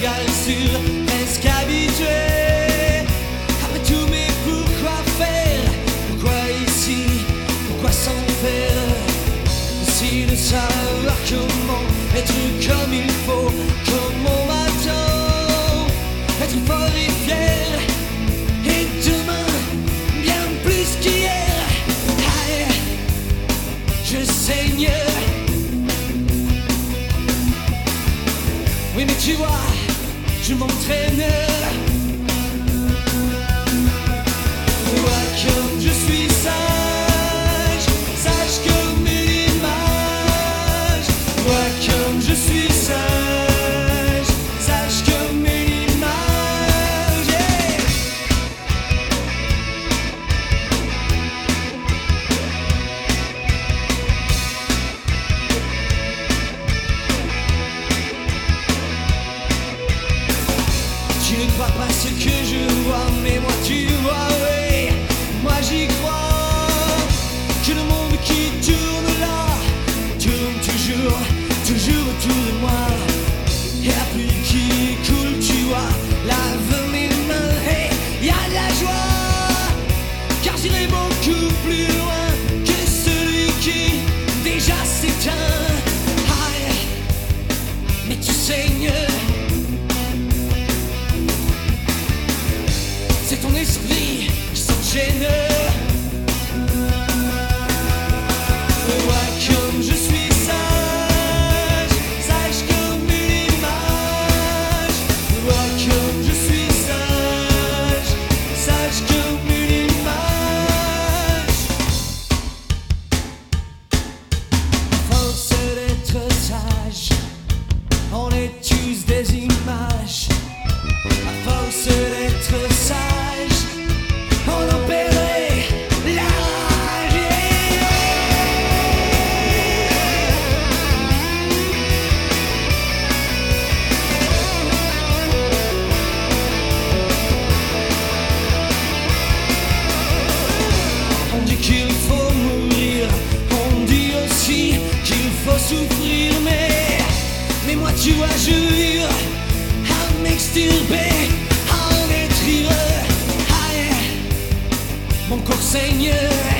regarde sûr, presque habitué. Après tout, mais pourquoi faire? Pourquoi ici? Pourquoi s'en faire? Si de savoir comment être comme il faut, comme on m'attend, être fort et fier, et demain bien plus qu'hier. Aïe, je saigne. Oui mais tu vois, je m'entraîne. Vois comme je suis sage, sage comme une image. Vois comme je suis sage, sage comme une image. Yeah. Tu ne crois pas ce que je vois, mais moi tu vois, oui, moi j'y crois. Que le monde qui tourne là, tourne toujours, toujours autour de moi. Et la pluie qui coule, tu vois, lave mes mains, et y a de la joie. Car j'irai beaucoup plus loin que celui qui déjà s'éteint. Aïe, mais tu saignes. C'est ton esprit qui s'enchaîne. Vois comme je suis sage, sage comme une image. Vois comme je suis sage, sage comme une image. À force d'être sage, on est tous des images. À force d'être sage, on en perdrait la rage. On dit qu'il faut mourir, on dit aussi qu'il faut souffrir, mais moi tu vois je jure à m'extirper, à en être heureux. Aïe, mon corps saigne.